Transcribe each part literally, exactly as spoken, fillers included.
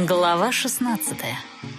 Глава шестнадцатая.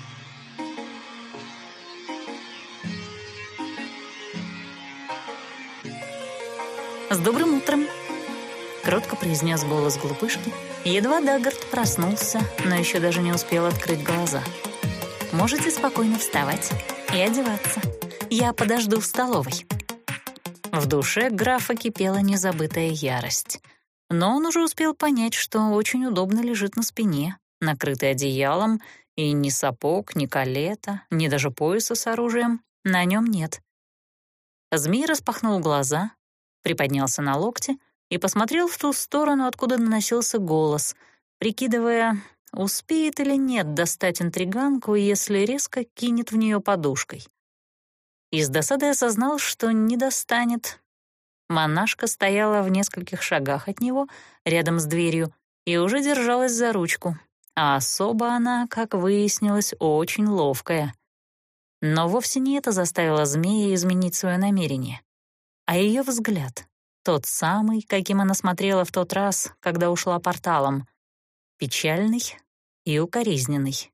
«С добрым утром!» — кротко произнес голос глупышки. Едва Даггард проснулся, но еще даже не успел открыть глаза. «Можете спокойно вставать и одеваться. Я подожду в столовой». В душе графа кипела незабытая ярость. Но он уже успел понять, что очень удобно лежит на спине, накрытый одеялом, и ни сапог, ни калета, ни даже пояса с оружием на нем нет. Змей распахнул глаза, приподнялся на локте и посмотрел в ту сторону, откуда доносился голос, прикидывая, успеет или нет достать интриганку, если резко кинет в нее подушкой. И с досадой осознал, что не достанет. Монашка стояла в нескольких шагах от него, рядом с дверью, и уже держалась за ручку, а особо она, как выяснилось, очень ловкая. Но вовсе не это заставило змея изменить свое намерение, а ее взгляд, тот самый, каким она смотрела в тот раз, когда ушла порталом, печальный и укоризненный.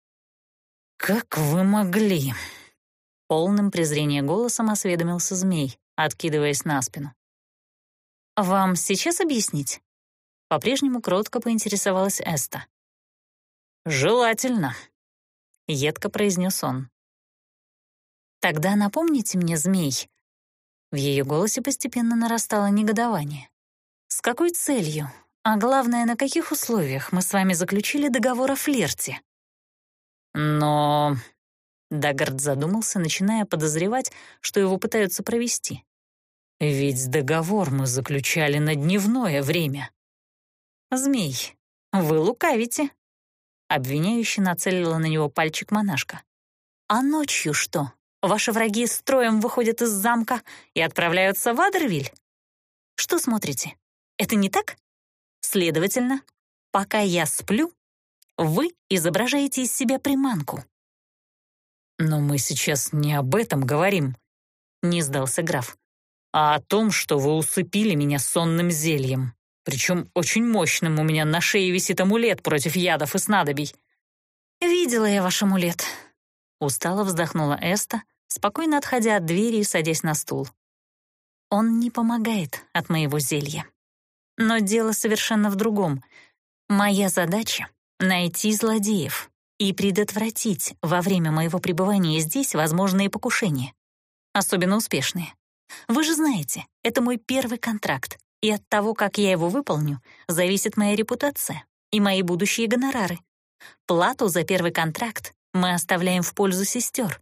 «Как вы могли?» — полным презрения голосом осведомился змей, откидываясь на спину. «Вам сейчас объяснить?» По-прежнему кротко поинтересовалась Эста. «Желательно», — едко произнес он. «Тогда напомните мне, змей». В ее голосе постепенно нарастало негодование. «С какой целью, а главное, на каких условиях мы с вами заключили договор о флирте?» «Но...» Даггард задумался, начиная подозревать, что его пытаются провести. «Ведь договор мы заключали на дневное время». «Змей, вы лукавите», — обвиняюще нацелила на него пальчик монашка. «А ночью что? Ваши враги строем выходят из замка и отправляются в Адервиль? Что смотрите? Это не так? Следовательно, пока я сплю, вы изображаете из себя приманку». «Но мы сейчас не об этом говорим», — не сдался граф, «а о том, что вы усыпили меня сонным зельем. Причем очень мощным, у меня на шее висит амулет против ядов и снадобий». «Видела я ваш амулет», — устало вздохнула Эста, спокойно отходя от двери и садясь на стул. «Он не помогает от моего зелья. Но дело совершенно в другом. Моя задача — найти злодеев и предотвратить во время моего пребывания здесь возможные покушения, особенно успешные. Вы же знаете, это мой первый контракт, и от того, как я его выполню, зависит моя репутация и мои будущие гонорары. Плату за первый контракт мы оставляем в пользу сестер.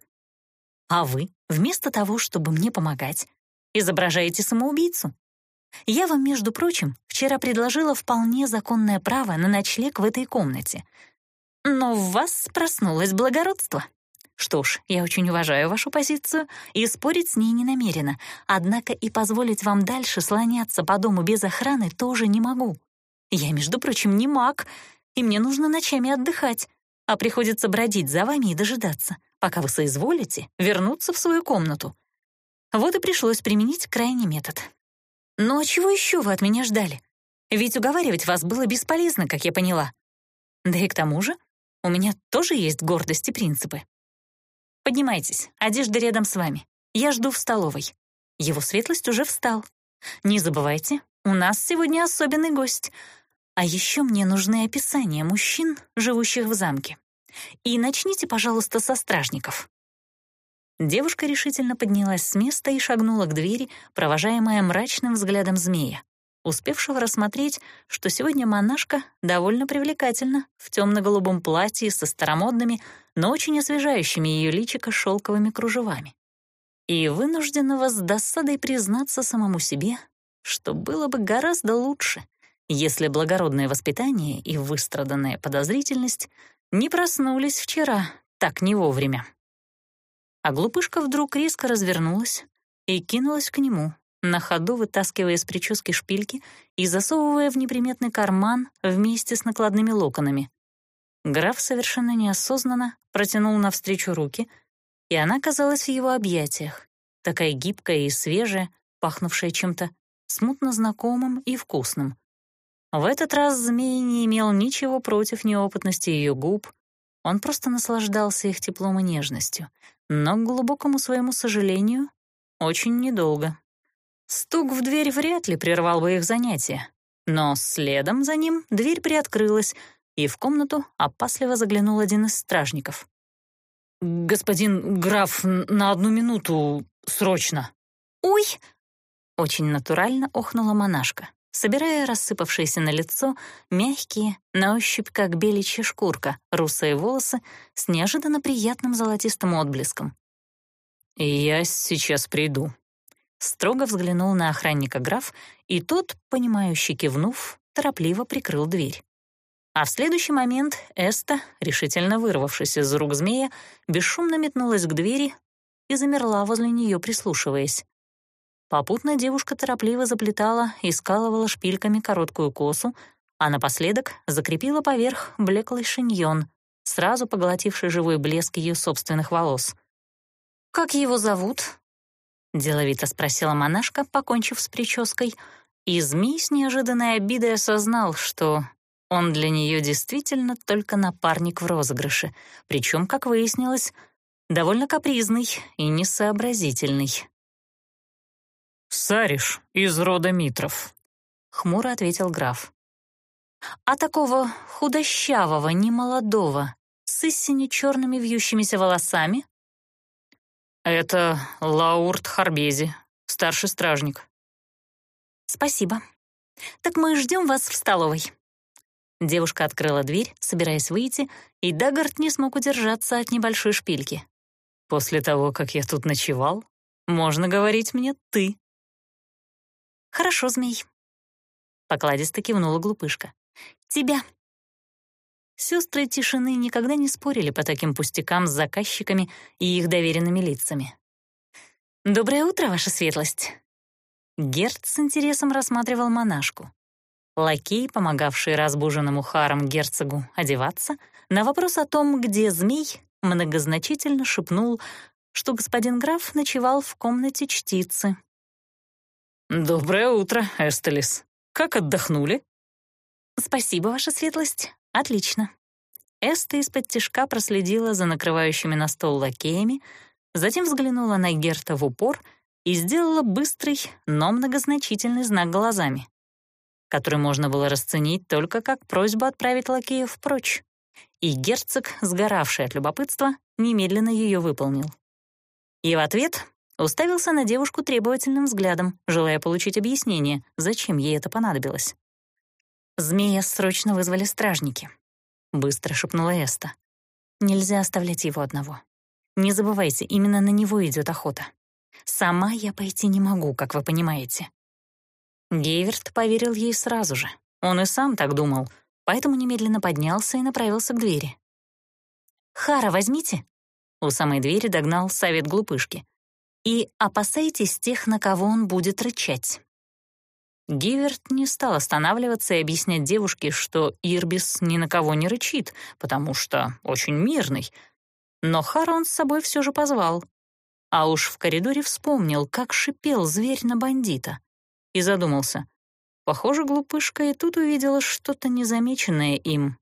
А вы, вместо того, чтобы мне помогать, изображаете самоубийцу. Я вам, между прочим, вчера предложила вполне законное право на ночлег в этой комнате. Но в вас проснулось благородство. Что ж, я очень уважаю вашу позицию и спорить с ней не намерена, однако и позволить вам дальше слоняться по дому без охраны тоже не могу. Я, между прочим, не маг, и мне нужно ночами отдыхать, а приходится бродить за вами и дожидаться, пока вы соизволите вернуться в свою комнату. Вот и пришлось применить крайний метод. Ну а чего еще вы от меня ждали? Ведь уговаривать вас было бесполезно, как я поняла. Да и к тому же у меня тоже есть гордость и принципы. Поднимайтесь, одежда рядом с вами. Я жду в столовой. Его светлость уже встал. Не забывайте, у нас сегодня особенный гость. А еще мне нужны описания мужчин, живущих в замке. И начните, пожалуйста, со стражников». Девушка решительно поднялась с места и шагнула к двери, провожаемая мрачным взглядом змея, успевшего рассмотреть, что сегодня монашка довольно привлекательна в темно-голубом платье со старомодными, но очень освежающими ее личико шелковыми кружевами. И вынужденного с досадой признаться самому себе, что было бы гораздо лучше, если благородное воспитание и выстраданная подозрительность не проснулись вчера так не вовремя. А глупышка вдруг резко развернулась и кинулась к нему, на ходу вытаскивая из прически шпильки и засовывая в неприметный карман вместе с накладными локонами. Граф совершенно неосознанно протянул навстречу руки, и она оказалась в его объятиях, такая гибкая и свежая, пахнувшая чем-то смутно знакомым и вкусным. В этот раз змей не имел ничего против неопытности ее губ, он просто наслаждался их теплом и нежностью, но, к глубокому своему сожалению, очень недолго. Стук в дверь вряд ли прервал бы их занятия, но следом за ним дверь приоткрылась, и в комнату опасливо заглянул один из стражников. «Господин граф, на одну минуту, срочно!» «Ой!» — очень натурально охнула монашка, собирая рассыпавшиеся на лицо мягкие, на ощупь как беличья шкурка, русые волосы с неожиданно приятным золотистым отблеском. «Я сейчас приду», — строго взглянул на охранника граф, и тот, понимающе кивнув, торопливо прикрыл дверь. А в следующий момент Эста, решительно вырвавшись из рук змея, бесшумно метнулась к двери и замерла возле нее, прислушиваясь. Попутно девушка торопливо заплетала и скалывала шпильками короткую косу, а напоследок закрепила поверх блеклый шиньон, сразу поглотивший живой блеск ее собственных волос. «Как его зовут?» — деловито спросила монашка, покончив с прической, и змей с неожиданной обидой осознал, что он для нее действительно только напарник в розыгрыше, причем, как выяснилось, довольно капризный и несообразительный. «Сариш из рода Митров», — хмуро ответил граф. «А такого худощавого, немолодого, с истине черными вьющимися волосами?» «Это Лаурт Харбези, старший стражник». «Спасибо. Так мы ждем вас в столовой». Девушка открыла дверь, собираясь выйти, и Дагарт не смог удержаться от небольшой шпильки. «После того, как я тут ночевал, можно говорить мне «ты». «Хорошо, змей», — покладисто кивнула глупышка. «Тебя». Сестры тишины никогда не спорили по таким пустякам с заказчиками и их доверенными лицами. «Доброе утро, ваша светлость». Герц с интересом рассматривал монашку. Лакей, помогавший разбуженному Харом герцогу одеваться, на вопрос о том, где змей, многозначительно шепнул, что господин граф ночевал в комнате чтицы. «Доброе утро, Эстелис. Как отдохнули?» «Спасибо, ваша светлость. Отлично». Эста из-под тишка проследила за накрывающими на стол лакеями, затем взглянула на Герта в упор и сделала быстрый, но многозначительный знак глазами, который можно было расценить только как просьбу отправить лакеев прочь. И герцог, сгоравший от любопытства, немедленно ее выполнил. И в ответ уставился на девушку требовательным взглядом, желая получить объяснение, зачем ей это понадобилось. «Змея срочно вызвали стражники», — быстро шепнула Эста. «Нельзя оставлять его одного. Не забывайте, именно на него идет охота. Сама я пойти не могу, как вы понимаете». Гейверт поверил ей сразу же. Он и сам так думал, поэтому немедленно поднялся и направился к двери. «Хара возьмите», — у самой двери догнал совет глупышки. «И опасайтесь тех, на кого он будет рычать». Гейверт не стал останавливаться и объяснять девушке, что Ирбис ни на кого не рычит, потому что очень мирный. Но Хара он с собой все же позвал. А уж в коридоре вспомнил, как шипел зверь на бандита. И задумался. Похоже, глупышка и тут увидела что-то незамеченное им.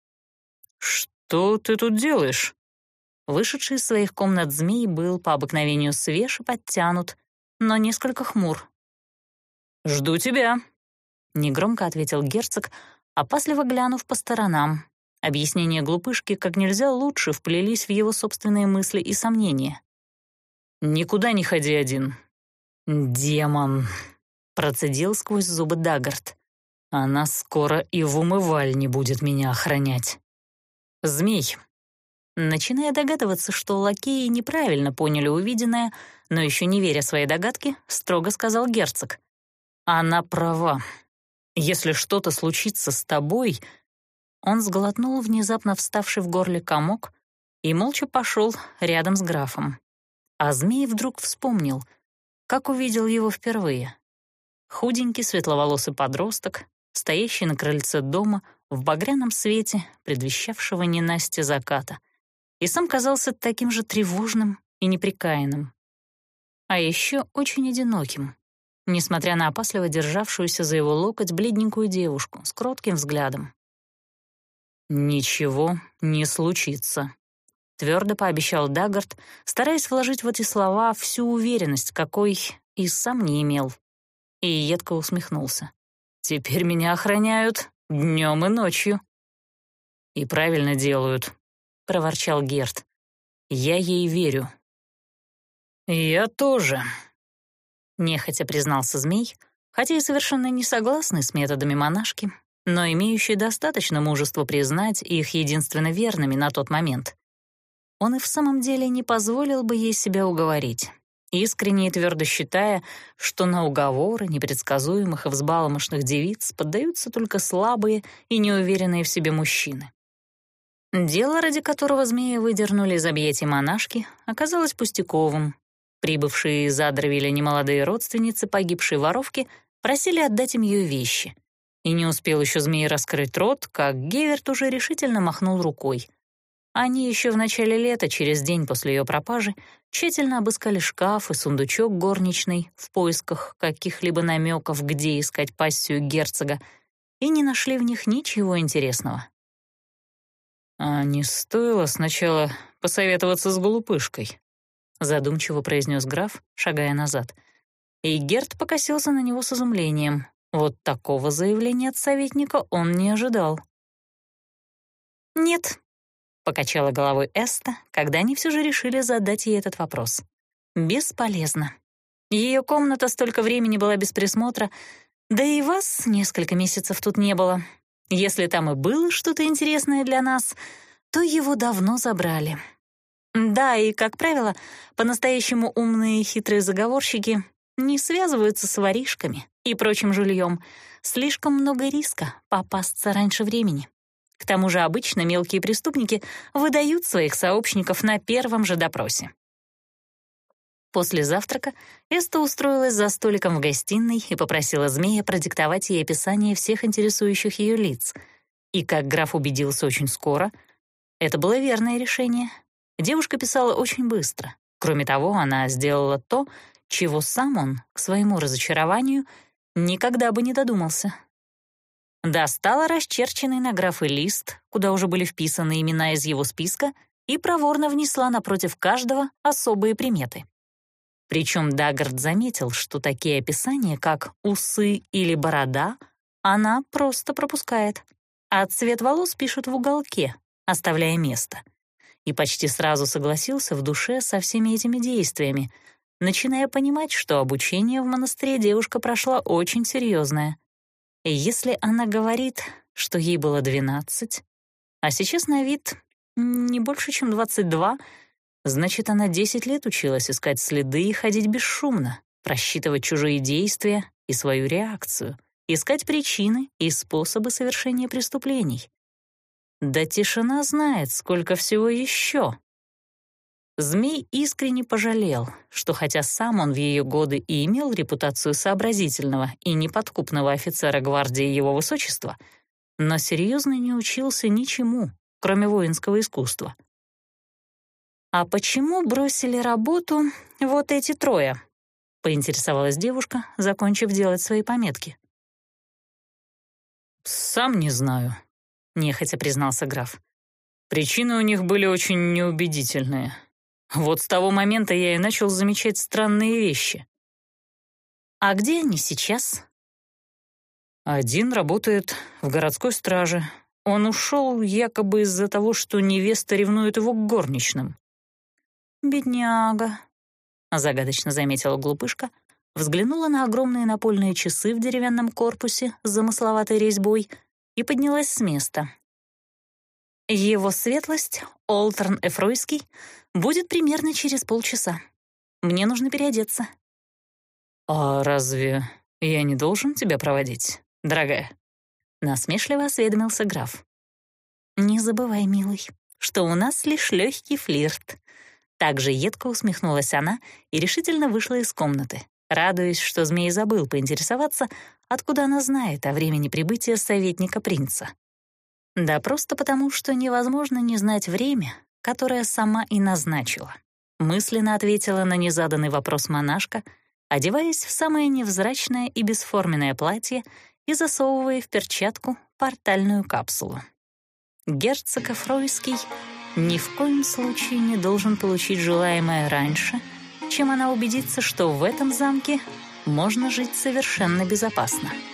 «Что ты тут делаешь?» Вышедший из своих комнат змей был по обыкновению свеж и подтянут, но несколько хмур. «Жду тебя», — негромко ответил герцог, опасливо глянув по сторонам. Объяснения глупышки как нельзя лучше вплелись в его собственные мысли и сомнения. «Никуда не ходи один. Демон», — процедил сквозь зубы Дагарт. «Она скоро и в умывальне будет меня охранять». «Змей». Начиная догадываться, что лакеи неправильно поняли увиденное, но еще не веря своей догадке, строго сказал герцог. «Она права. Если что-то случится с тобой...» Он сглотнул внезапно вставший в горле комок и молча пошел рядом с графом. А змей вдруг вспомнил, как увидел его впервые. Худенький светловолосый подросток, стоящий на крыльце дома в багряном свете, предвещавшего ненастье заката, и сам казался таким же тревожным и непрекаянным. А еще очень одиноким. несмотря на опасливо державшуюся за его локоть бледненькую девушку с кротким взглядом. «Ничего не случится», — твердо пообещал Даггард, стараясь вложить в эти слова всю уверенность, какой и сам не имел. И едко усмехнулся. «Теперь меня охраняют днем и ночью». «И правильно делают», — проворчал Герт. «Я ей верю». «Я тоже», — нехотя признался змей, хотя и совершенно не согласный с методами монашки, но имеющий достаточно мужества признать их единственно верными на тот момент. Он и в самом деле не позволил бы ей себя уговорить, искренне и твердо считая, что на уговоры непредсказуемых и взбаломошных девиц поддаются только слабые и неуверенные в себе мужчины. Дело, ради которого змея выдернули из объятий монашки, оказалось пустяковым. Прибывшие из Адровиля немолодые родственницы погибшей воровки просили отдать им ее вещи. И не успел еще змей раскрыть рот, как Геверт уже решительно махнул рукой. Они еще в начале лета, через день после ее пропажи, тщательно обыскали шкаф и сундучок горничной в поисках каких-либо намеков, где искать пассию герцога, и не нашли в них ничего интересного. «А не стоило сначала посоветоваться с глупышкой», — задумчиво произнес граф, шагая назад. И Герт покосился на него с изумлением. Вот такого заявления от советника он не ожидал. «Нет», — покачала головой Эста, когда они все же решили задать ей этот вопрос. «Бесполезно. Ее комната столько времени была без присмотра, да и вас несколько месяцев тут не было. Если там и было что-то интересное для нас, то его давно забрали. Да, и, как правило, по-настоящему умные и хитрые заговорщики не связываются с воришками и прочим жильем. Слишком много риска попасться раньше времени. К тому же обычно мелкие преступники выдают своих сообщников на первом же допросе». После завтрака Эста устроилась за столиком в гостиной и попросила змея продиктовать ей описание всех интересующих ее лиц. И, как граф убедился очень скоро, это было верное решение. Девушка писала очень быстро. Кроме того, она сделала то, чего сам он, к своему разочарованию, никогда бы не додумался. Достала расчерченный на графы лист, куда уже были вписаны имена из его списка, и проворно внесла напротив каждого особые приметы. Причем Даггард заметил, что такие описания, как усы или борода, она просто пропускает, а цвет волос пишет в уголке, оставляя место. И почти сразу согласился в душе со всеми этими действиями, начиная понимать, что обучение в монастыре девушка прошла очень серьезное. И если она говорит, что ей было двенадцать, а сейчас на вид не больше, чем двадцать два, значит, она десять лет училась искать следы и ходить бесшумно, просчитывать чужие действия и свою реакцию, искать причины и способы совершения преступлений. Да тишина знает, сколько всего еще. Змей искренне пожалел, что хотя сам он в ее годы и имел репутацию сообразительного и неподкупного офицера гвардии его высочества, но серьезно не учился ничему, кроме воинского искусства. «А почему бросили работу вот эти трое?» — поинтересовалась девушка, закончив делать свои пометки. «Сам не знаю», — нехотя признался граф. «Причины у них были очень неубедительные. Вот с того момента я и начал замечать странные вещи». «А где они сейчас?» «Один работает в городской страже. Он ушел якобы из-за того, что невеста ревнует его к горничным». «Бедняга», — загадочно заметила глупышка, взглянула на огромные напольные часы в деревянном корпусе с замысловатой резьбой и поднялась с места. «Его светлость, Олтерн Эфройский, будет примерно через полчаса. Мне нужно переодеться». «А разве я не должен тебя проводить, дорогая?» — насмешливо осведомился граф. «Не забывай, милый, что у нас лишь легкий флирт». Также едко усмехнулась она и решительно вышла из комнаты, радуясь, что змей забыл поинтересоваться, откуда она знает о времени прибытия советника принца. Да просто потому, что невозможно не знать время, которое сама и назначила. Мысленно ответила на незаданный вопрос монашка одеваясь в самое невзрачное и бесформенное платье и засовывая в перчатку портальную капсулу. Герцог Эфройский ни в коем случае не должен получить желаемое раньше, чем она убедится, что в этом замке можно жить совершенно безопасно.